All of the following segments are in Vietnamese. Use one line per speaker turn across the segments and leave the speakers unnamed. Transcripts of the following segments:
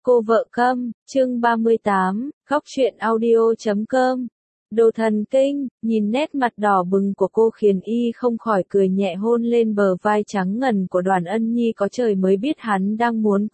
Cô vợ câm, chương 38, khóc chuyện audio.com. Đồ thần kinh, nhìn nét mặt đỏ bừng của cô khiến y không khỏi cười nhẹ hôn lên bờ vai trắng ngần của Đoàn Ân Nhi, có trời mới biết hắn đang muốn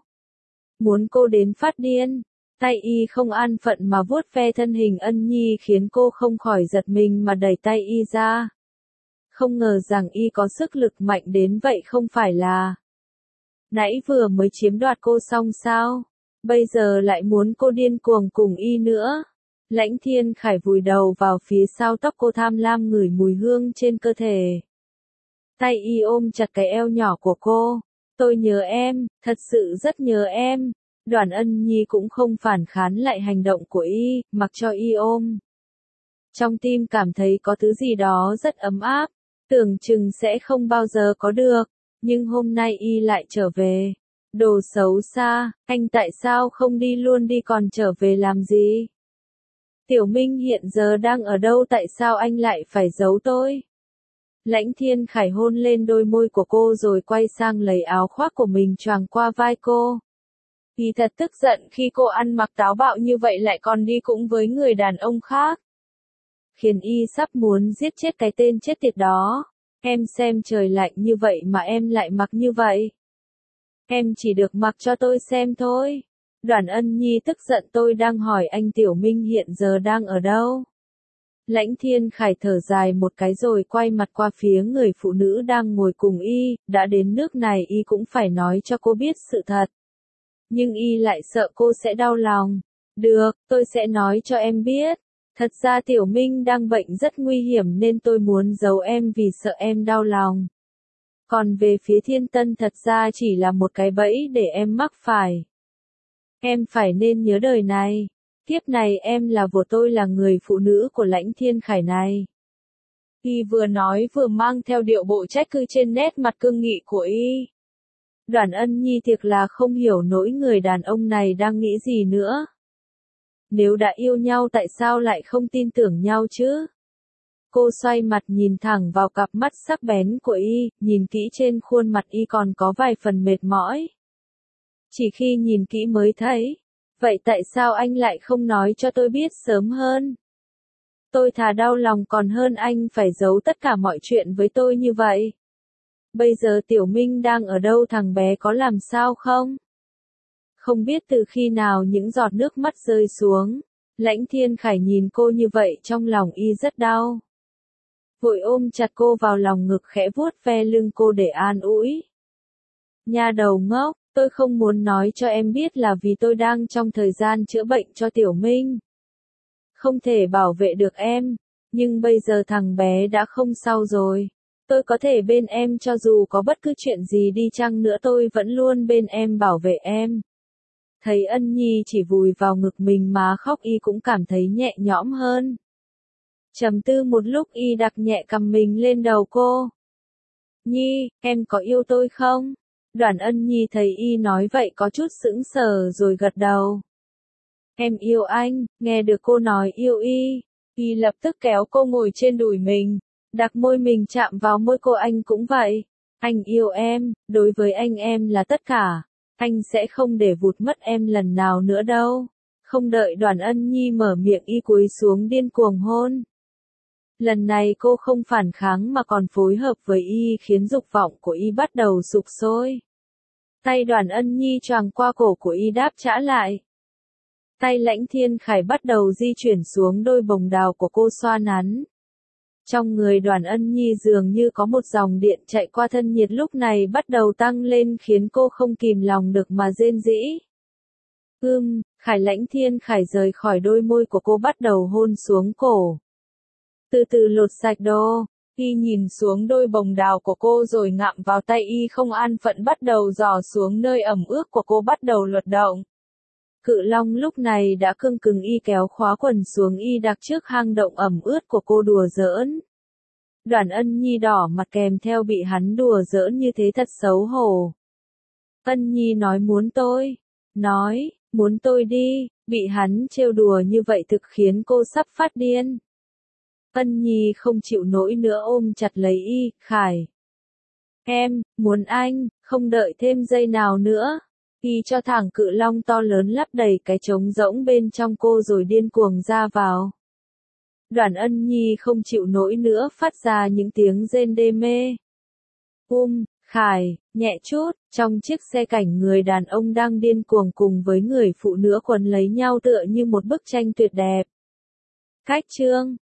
cô đến phát điên. Tay y không an phận mà vuốt ve thân hình Ân Nhi khiến cô không khỏi giật mình mà đẩy tay y ra. Không ngờ rằng y có sức lực mạnh đến vậy, không phải là nãy vừa mới chiếm đoạt cô xong sao? Bây giờ lại muốn cô điên cuồng cùng y nữa. Lãnh Thiên Khải vùi đầu vào phía sau tóc cô, tham lam ngửi mùi hương trên cơ thể. Tay y ôm chặt cái eo nhỏ của cô. Tôi nhớ em, thật sự rất nhớ em. Đoàn Ân Nhi cũng không phản kháng lại hành động của y, mặc cho y ôm. Trong tim cảm thấy có thứ gì đó rất ấm áp, tưởng chừng sẽ không bao giờ có được. Nhưng hôm nay y lại trở về. Đồ xấu xa, anh tại sao không đi luôn đi, còn trở về làm gì? Tiểu Minh hiện giờ đang ở đâu, tại sao anh lại phải giấu tôi? Lãnh Thiên Khải hôn lên đôi môi của cô rồi quay sang lấy áo khoác của mình choàng qua vai cô. Y thật tức giận khi cô ăn mặc táo bạo như vậy lại còn đi cùng với người đàn ông khác. Khiến y sắp muốn giết chết cái tên chết tiệt đó. Em xem trời lạnh như vậy mà em lại mặc như vậy. Em chỉ được mặc cho tôi xem thôi. Đoàn Ân Nhi tức giận, tôi đang hỏi anh Tiểu Minh hiện giờ đang ở đâu. Lãnh Thiên Khải thở dài một cái rồi quay mặt qua phía người phụ nữ đang ngồi cùng y, đã đến nước này y cũng phải nói cho cô biết sự thật. Nhưng y lại sợ cô sẽ đau lòng. Được, tôi sẽ nói cho em biết. Thật ra Tiểu Minh đang bệnh rất nguy hiểm nên tôi muốn giấu em vì sợ em đau lòng. Còn về phía Thiên Tân thật ra chỉ là một cái bẫy để em mắc phải. Em phải nên nhớ đời này. Kiếp này em là của tôi, là người phụ nữ của Lãnh Thiên Khải này. Y vừa nói vừa mang theo điệu bộ trách cứ trên nét mặt cương nghị của y. Đoàn Ân Nhi thiệt là không hiểu nổi người đàn ông này đang nghĩ gì nữa. Nếu đã yêu nhau tại sao lại không tin tưởng nhau chứ? Cô xoay mặt nhìn thẳng vào cặp mắt sắc bén của y, nhìn kỹ trên khuôn mặt y còn có vài phần mệt mỏi. Chỉ khi nhìn kỹ mới thấy. Vậy tại sao anh lại không nói cho tôi biết sớm hơn? Tôi thà đau lòng còn hơn anh phải giấu tất cả mọi chuyện với tôi như vậy. Bây giờ Tiểu Minh đang ở đâu, thằng bé có làm sao không? Không biết từ khi nào những giọt nước mắt rơi xuống. Lãnh Thiên Khải nhìn cô như vậy trong lòng y rất đau. Vội ôm chặt cô vào lòng ngực, khẽ vuốt ve lưng cô để an ủi. Nha đầu ngốc, tôi không muốn nói cho em biết là vì tôi đang trong thời gian chữa bệnh cho Tiểu Minh. Không thể bảo vệ được em, nhưng bây giờ thằng bé đã không sao rồi. Tôi có thể bên em cho dù có bất cứ chuyện gì đi chăng nữa, tôi vẫn luôn bên em bảo vệ em. Thấy Ân Nhi chỉ vùi vào ngực mình mà khóc, y cũng cảm thấy nhẹ nhõm hơn. Trầm tư một lúc y đặt nhẹ cằm mình lên đầu cô. Nhi, em có yêu tôi không? Đoàn Ân Nhi thấy y nói vậy có chút sững sờ rồi gật đầu. Em yêu anh, nghe được cô nói yêu y lập tức kéo cô ngồi trên đùi mình, đặt môi mình chạm vào môi cô. Anh cũng vậy. Anh yêu em, đối với anh em là tất cả. Anh sẽ không để vụt mất em lần nào nữa đâu. Không đợi Đoàn Ân Nhi mở miệng y cúi xuống điên cuồng hôn. Lần này cô không phản kháng mà còn phối hợp với y khiến dục vọng của y bắt đầu sục sôi. Tay Đoàn Ân Nhi choàng qua cổ của y đáp trả lại. Tay Lãnh Thiên Khải bắt đầu di chuyển xuống đôi bồng đào của cô xoa nắn. Trong người Đoàn Ân Nhi dường như có một dòng điện chạy qua, thân nhiệt lúc này bắt đầu tăng lên khiến cô không kìm lòng được mà rên rỉ. Khải. Lãnh Thiên Khải rời khỏi đôi môi của cô, bắt đầu hôn xuống cổ. Từ từ lột sạch đồ. Y nhìn xuống đôi bồng đào của cô rồi ngậm vào tay y không an phận bắt đầu dò xuống nơi ẩm ướt của cô, bắt đầu luật động. Cự Long lúc này đã cương cứng, y kéo khóa quần xuống, y đặt trước hang động ẩm ướt của cô đùa giỡn. Đoàn Ân Nhi đỏ mặt kèm theo bị hắn đùa giỡn như thế thật xấu hổ. Ân Nhi nói muốn tôi đi, bị hắn trêu đùa như vậy thực khiến cô sắp phát điên. Ân Nhi không chịu nổi nữa ôm chặt lấy y. Khải. Em, muốn anh, không đợi thêm giây nào nữa. Y cho thẳng cự long to lớn lấp đầy cái trống rỗng bên trong cô rồi điên cuồng ra vào. Đoàn Ân Nhi không chịu nổi nữa phát ra những tiếng rên đê mê. Khải, nhẹ chút, trong chiếc xe cảnh người đàn ông đang điên cuồng cùng với người phụ nữ quấn lấy nhau tựa như một bức tranh tuyệt đẹp. Cách chương